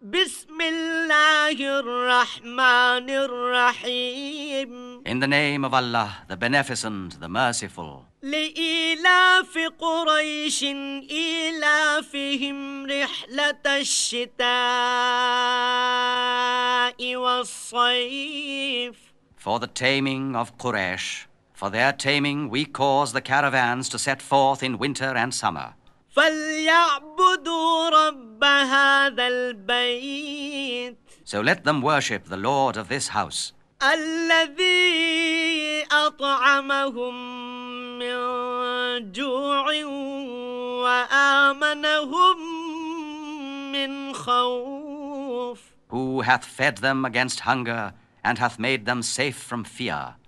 بسم الله الرحمن الرحيم. In the name of Allah, the Beneficent, the Merciful. لإيلاف قريش إيلافهم رحلة الشتاء والصيف. For the taming of Quraysh, for their taming we cause the caravans to set forth in winter and summer. فليعبدوا رب هذا البيت. So let them worship the Lord of this house, الذي أطعمهم من جوع وآمنهم من خوف. who hath fed them against hunger and hath made them safe from fear.